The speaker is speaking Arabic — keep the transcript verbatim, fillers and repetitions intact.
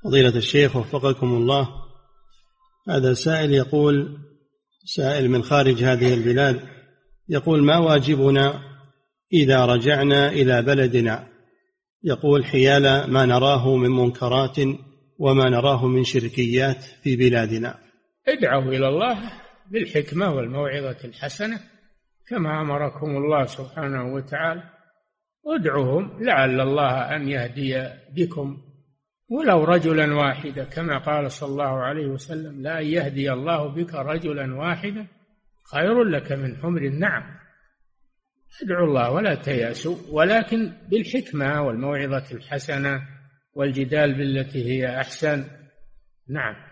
فضيلة الشيخ وفقكم الله، هذا سائل يقول، سائل من خارج هذه البلاد، يقول: ما واجبنا إذا رجعنا إلى بلدنا؟ يقول: حيال ما نراه من منكرات وما نراه من شركيات في بلادنا. ادعوا إلى الله بالحكمة والموعظة الحسنة كما أمركم الله سبحانه وتعالى، ادعوهم لعل الله أن يهدي بكم ولو رجلا واحدا، كما قال صلى الله عليه وسلم: لا يهدي الله بك رجلا واحدا خير لك من حمر النعم. ادعوا الله ولا تيأسوا، ولكن بالحكمة والموعظة الحسنة والجدال بالتي هي أحسن. نعم.